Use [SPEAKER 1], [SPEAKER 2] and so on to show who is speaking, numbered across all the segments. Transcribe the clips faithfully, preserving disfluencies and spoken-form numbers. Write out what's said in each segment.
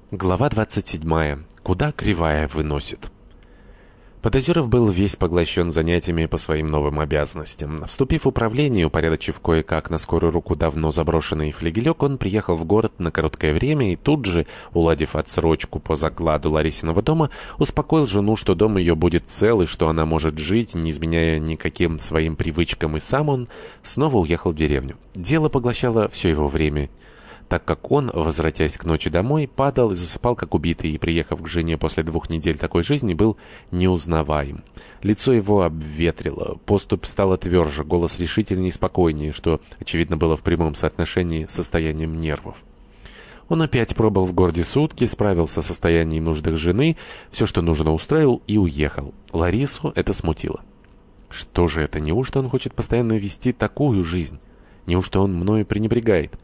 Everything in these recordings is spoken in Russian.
[SPEAKER 1] Глава двадцать седьмая. Куда кривая выносит. Подозеров был весь поглощен занятиями по своим новым обязанностям. Вступив в управление, упорядочив кое-как на скорую руку давно заброшенный флигелек, он приехал в город на короткое время и тут же, уладив отсрочку по закладу Ларисиного дома, успокоил жену, что дом ее будет цел и что она может жить, не изменяя никаким своим привычкам, и сам он снова уехал в деревню. Дело поглощало все его время, так как он, возвратясь к ночи домой, падал и засыпал как убитый, и, приехав к жене после двух недель такой жизни, был неузнаваем. Лицо его обветрило, поступь стала тверже, голос решительнее и спокойнее, что, очевидно, было в прямом соотношении с состоянием нервов. Он опять пробыл в городе сутки, справился о состоянии и нуждах жены, все, что нужно, устроил и уехал. Ларису это смутило. Что же это, неужто он хочет постоянно вести такую жизнь? Неужто он мною пренебрегает?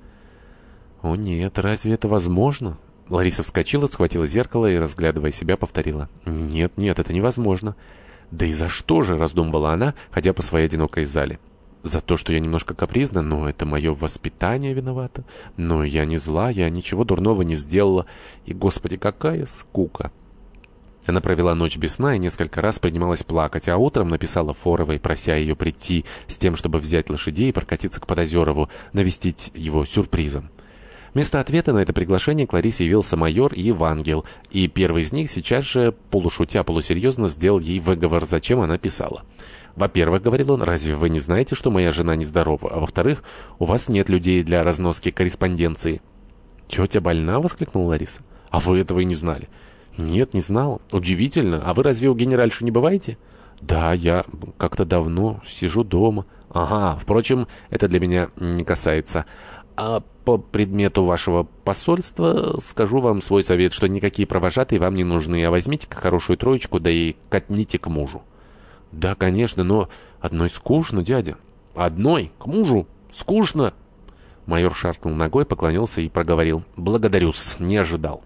[SPEAKER 1] «О нет, разве это возможно?» Лариса вскочила, схватила зеркало и, разглядывая себя, повторила. «Нет, нет, это невозможно». «Да и за что же?» — раздумывала она, ходя по своей одинокой зале. «За то, что я немножко капризна, но это мое воспитание виновато. Но я не зла, я ничего дурного не сделала. И, Господи, какая скука!» Она провела ночь без сна и несколько раз принималась плакать, а утром написала Форовой, прося ее прийти с тем, чтобы взять лошадей и прокатиться к Подозерову, навестить его сюрпризом. Вместо ответа на это приглашение к Ларисе явился майор и Евангел, и первый из них сейчас же, полушутя, полусерьезно, сделал ей выговор, зачем она писала. «Во-первых, — говорил он, — разве вы не знаете, что моя жена нездорова? А во-вторых, у вас нет людей для разноски корреспонденции». «Тетя больна?» — воскликнула Лариса. «А вы этого и не знали?» «Нет, не знала. Удивительно. А вы разве у генеральши не бываете?» «Да, я как-то давно сижу дома». «Ага, впрочем, это для меня не касается. А по предмету вашего посольства скажу вам свой совет, что никакие провожатые вам не нужны, а возьмите-ка хорошую троечку, да и катните к мужу». «Да, конечно, но одной скучно, дядя». «Одной? К мужу? Скучно?» Майор шаркнул ногой, поклонился и проговорил. «Благодарю-с, не ожидал».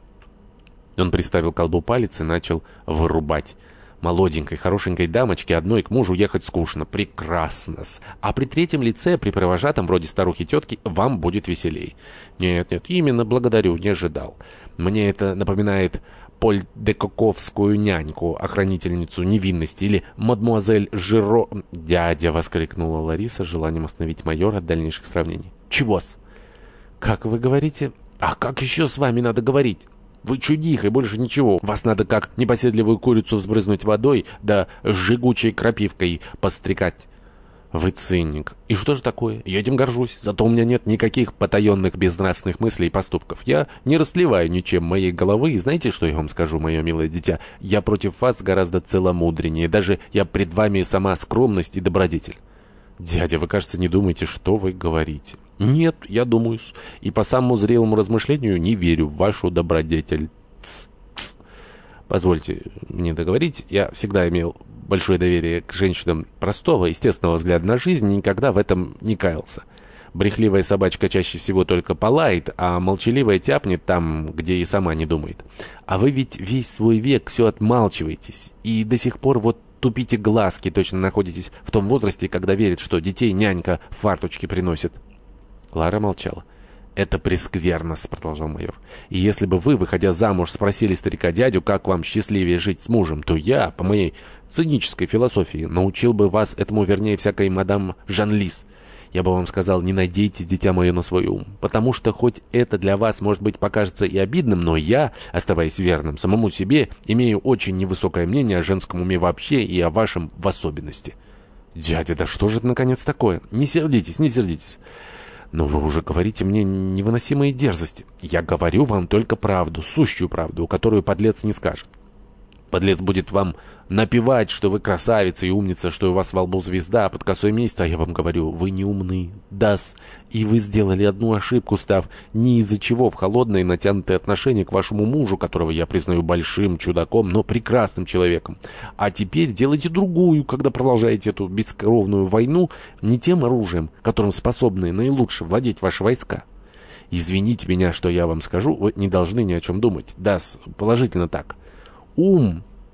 [SPEAKER 1] Он приставил к колбу палец и начал вырубать. «Молоденькой, хорошенькой дамочке одной к мужу ехать скучно. Прекрасно-с. А при третьем лице, при провожатом, вроде старухи-тетки, вам будет веселей». «Нет, нет, именно, благодарю, не ожидал. Мне это напоминает польдекоковскую няньку, охранительницу невинности, или мадмуазель Жиро...» «Дядя!» — воскликнула Лариса с желанием остановить майора от дальнейших сравнений. «Чего-с?» «Как вы говорите?» «А как еще с вами надо говорить? Вы чудиха и больше ничего. Вас надо как непоседливую курицу взбрызнуть водой, да жгучей крапивкой пострекать». «Вы циник. И что же такое? Я этим горжусь. Зато у меня нет никаких потаенных безнравственных мыслей и поступков. Я не расливаю ничем моей головы. И знаете, что я вам скажу, мое милое дитя? Я против вас гораздо целомудреннее. Даже я пред вами сама скромность и добродетель». «Дядя, вы, кажется, не думаете, что вы говорите». «Нет, я думаю, и по самому зрелому размышлению не верю в вашу добродетель». Тс, тс. Позвольте мне договорить, я всегда имел большое доверие к женщинам простого, естественного взгляда на жизнь и никогда в этом не каялся. Брехливая собачка чаще всего только полает, а молчаливая тяпнет там, где и сама не думает. А вы ведь весь свой век все отмалчиваетесь, и до сих пор вот тупите глазки, точно находитесь в том возрасте, когда верит, что детей нянька в фарточке приносит». Клара молчала. «Это прескверно», — продолжал майор. «И если бы вы, выходя замуж, спросили старика-дядю, как вам счастливее жить с мужем, то я, по моей цинической философии, научил бы вас этому, вернее, всякой мадам Жанлис. Я бы вам сказал, не надейтесь, дитя мое, на свой ум, потому что хоть это для вас, может быть, покажется и обидным, но я, оставаясь верным самому себе, имею очень невысокое мнение о женском уме вообще и о вашем в особенности». «Дядя, да что же это наконец такое? Не сердитесь, не сердитесь». «Но вы уже говорите мне невыносимые дерзости». «Я говорю вам только правду, сущую правду, которую подлец не скажет. Подлец будет вам напевать, что вы красавица и умница, что у вас во лбу звезда, под косой месяц, а я вам говорю, вы не умны, да-с, и вы сделали одну ошибку, став не из-за чего в холодное и натянутое отношение к вашему мужу, которого я признаю большим чудаком, но прекрасным человеком. А теперь делайте другую, когда продолжаете эту бескровную войну не тем оружием, которым способны наилучше владеть ваши войска. Извините меня, что я вам скажу, вы не должны ни о чем думать, да-с, положительно так. Ум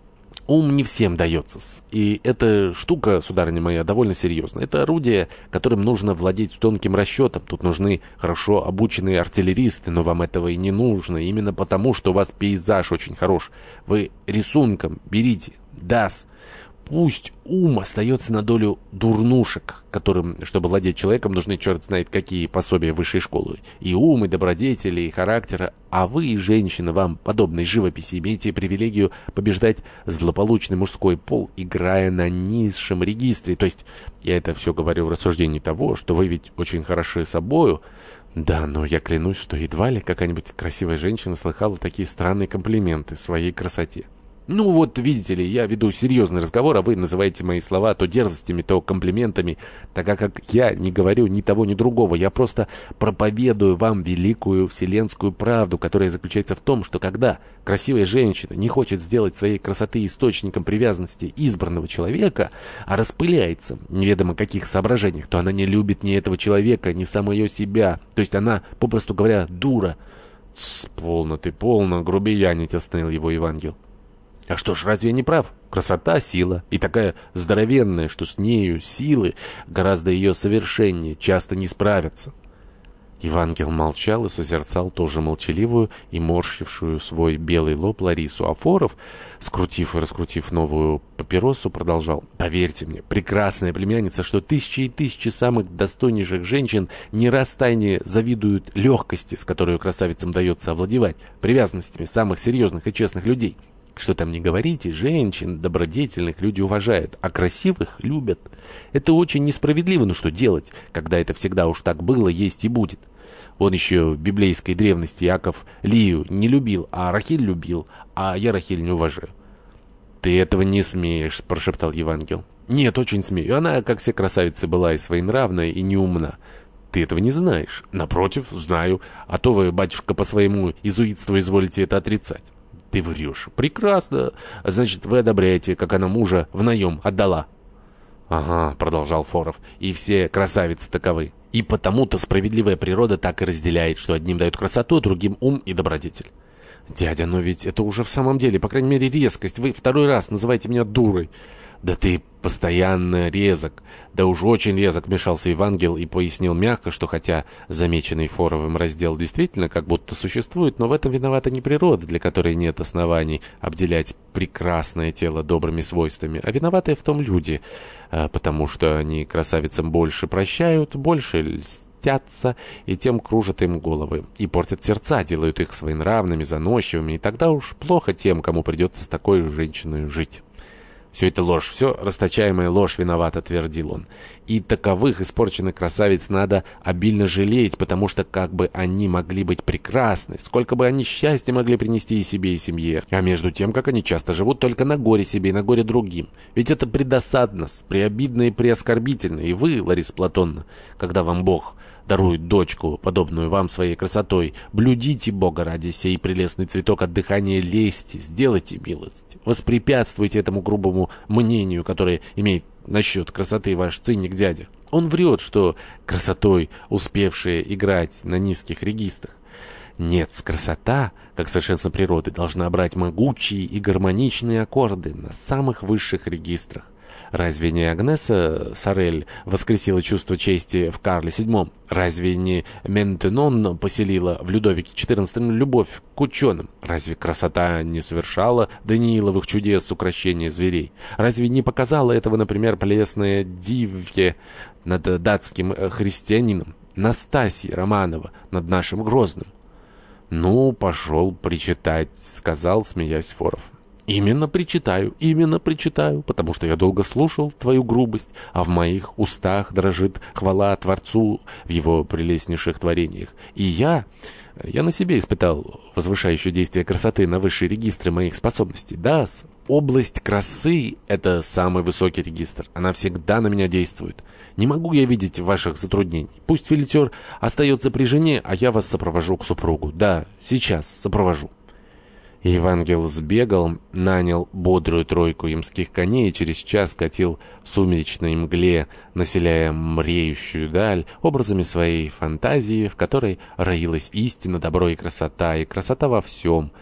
[SPEAKER 1] Ум не всем дается. И эта штука, сударыня моя, довольно серьезная. Это орудие, которым нужно владеть тонким расчетом. Тут нужны хорошо обученные артиллеристы, но вам этого и не нужно. Именно потому, что у вас пейзаж очень хорош. Вы рисунком берите. Дас. Пусть ум остается на долю дурнушек, которым, чтобы владеть человеком, нужны черт знает какие пособия высшей школы. И ум, и добродетели, и характера. А вы, женщина, вам подобной живописи, имеете привилегию побеждать злополучный мужской пол, играя на низшем регистре. То есть, я это все говорю в рассуждении того, что вы ведь очень хороши собою. Да, но я клянусь, что едва ли какая-нибудь красивая женщина слыхала такие странные комплименты своей красоте. Ну вот, видите ли, я веду серьезный разговор, а вы называете мои слова то дерзостями, то комплиментами, так как я не говорю ни того, ни другого. Я просто проповедую вам великую вселенскую правду, которая заключается в том, что когда красивая женщина не хочет сделать своей красоты источником привязанности избранного человека, а распыляется в неведомо каких соображениях, то она не любит ни этого человека, ни самое себя. То есть она, попросту говоря, дура. «Тсс, полно ты, полно, грубиянить», — остановил его Евангел. А что ж, разве я не прав? Красота — сила, и такая здоровенная, что с нею силы гораздо ее совершеннее, часто не справятся. Евангел молчал и созерцал тоже молчаливую и морщившую свой белый лоб Ларису. А Форов, скрутив и раскрутив новую папиросу, продолжал. «Поверьте мне, прекрасная племянница, что тысячи и тысячи самых достойнейших женщин не раз тайне завидуют легкости, с которой красавицам дается овладевать привязанностями самых серьезных и честных людей». Что там не говорите, женщин добродетельных люди уважают, а красивых любят. Это очень несправедливо, но что делать, когда это всегда уж так было, есть и будет. Он еще в библейской древности Иаков Лию не любил, а Рахиль любил, а я Рахиль не уважаю. «Ты этого не смеешь», — прошептал Евангел. «Нет, очень смею. Она, как все красавицы, была и своенравная, и неумна. Ты этого не знаешь». «Напротив, знаю. А то вы, батюшка, по своему изуитству изволите это отрицать». «Ты врешь». «Прекрасно. Значит, вы одобряете, как она мужа в наем отдала». «Ага», — продолжал Форов, — «и все красавицы таковы. И потому-то справедливая природа так и разделяет, что одним дают красоту, другим ум и добродетель». «Дядя, но ведь это уже в самом деле, по крайней мере, резкость. Вы второй раз называете меня дурой». «Да ты постоянно резок». «Да уж очень резок», — вмешался Евангел и пояснил мягко, что хотя замеченный Форовым раздел действительно как будто существует, но в этом виновата не природа, для которой нет оснований обделять прекрасное тело добрыми свойствами, а виноваты в том люди, потому что они красавицам больше прощают, больше льстятся, и тем кружат им головы, и портят сердца, делают их своенравными, заносчивыми, и тогда уж плохо тем, кому придется с такой женщиной жить. «Все это ложь, все расточаемая ложь виновата», — твердил он. «И таковых испорченных красавиц надо обильно жалеть, потому что как бы они могли быть прекрасны, сколько бы они счастья могли принести и себе, и семье, а между тем, как они часто живут только на горе себе и на горе другим. Ведь это предосадно, преобидно и преоскорбительно. И вы, Лариса Платоновна, когда вам Бог дарует дочку, подобную вам своей красотой, блюдите Бога ради сей прелестный цветок от дыхания лести, сделайте милость, воспрепятствуйте этому грубому мнению, которое имеет насчет красоты ваш циник дядя. Он врет, что красотой успевшая играть на низких регистрах. Нет, красота, как совершенство природы, должна брать могучие и гармоничные аккорды на самых высших регистрах. Разве не Агнеса Сорель воскресила чувство чести в Карле седьмом? Разве не Ментенон поселила в Людовике четырнадцатом любовь к ученым? Разве красота не совершала Данииловых чудес с укрощения зверей? Разве не показала этого, например, прелестная Дивье над датским христианином, Настасья Романова над нашим Грозным? «Ну, пошел причитать», — сказал, смеясь Форов. «Именно причитаю, именно причитаю, потому что я долго слушал твою грубость, а в моих устах дрожит хвала Творцу в его прелестнейших творениях. И я, я на себе испытал возвышающее действие красоты на высшие регистры моих способностей. Да, область красы — это самый высокий регистр, она всегда на меня действует. Не могу я видеть ваших затруднений. Пусть филитер остается при жене, а я вас сопровожу к супругу. Да, сейчас сопровожу». Евангел сбегал, нанял бодрую тройку ямских коней и через час катил в сумеречной мгле, населяя мреющую даль образами своей фантазии, в которой роилась истина, добро и красота, и красота во всем,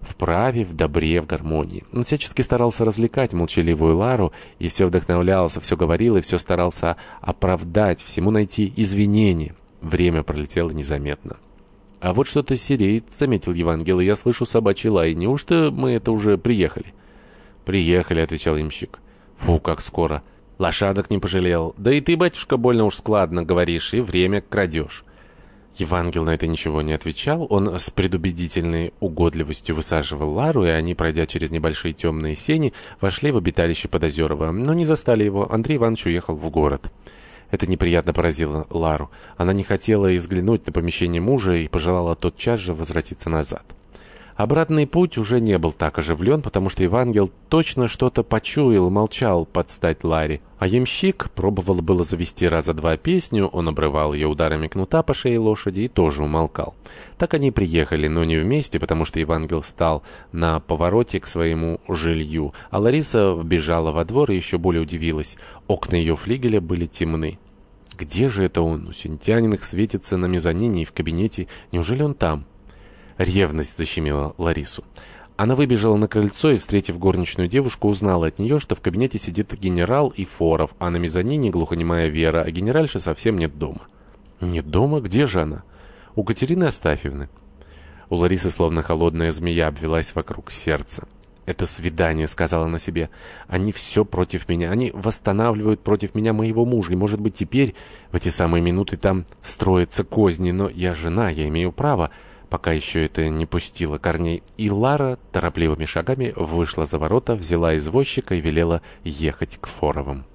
[SPEAKER 1] в праве, в добре, в гармонии. Он всячески старался развлекать молчаливую Лару и все вдохновлялся, все говорил и все старался оправдать, всему найти извинения. Время пролетело незаметно. «А вот что-то сереет», — заметил Евангел, — «и я слышу собачий лай. Неужто мы это уже приехали?» «Приехали», — отвечал ямщик. «Фу, как скоро! Лошадок не пожалел. Да и ты, батюшка, больно уж складно говоришь и время крадешь». Евангел на это ничего не отвечал. Он с предубедительной угодливостью высаживал Лару, и они, пройдя через небольшие темные сени, вошли в обиталище Подозерова, но не застали его. Андрей Иванович уехал в город. Это неприятно поразило Лару. Она не хотела и взглянуть на помещение мужа и пожелала тотчас же возвратиться назад. Обратный путь уже не был так оживлен, потому что Евангел точно что-то почуял и молчал под стать Ларе. А ямщик пробовал было завести раза два песню, он обрывал ее ударами кнута по шее лошади и тоже умолкал. Так они приехали, но не вместе, потому что Евангел стал на повороте к своему жилью, а Лариса вбежала во двор и еще более удивилась. Окна ее флигеля были темны. Где же это он? У Синтяниных светится на мезонине и в кабинете. Неужели он там? Ревность защемила Ларису. Она выбежала на крыльцо и, встретив горничную девушку, узнала от нее, что в кабинете сидит генерал и Форов, а на мезонине глухонемая Вера, а генеральши совсем нет дома. Нет дома? Где же она? У Катерины Астафьевны. У Ларисы словно холодная змея обвелась вокруг сердца. «Это свидание», — сказала она себе. «Они все против меня. Они восстанавливают против меня моего мужа. И, может быть, теперь, в эти самые минуты, там строятся козни. Но я жена, я имею право». Пока еще это не пустило корней, и Лара торопливыми шагами вышла за ворота, взяла извозчика и велела ехать к Форовым.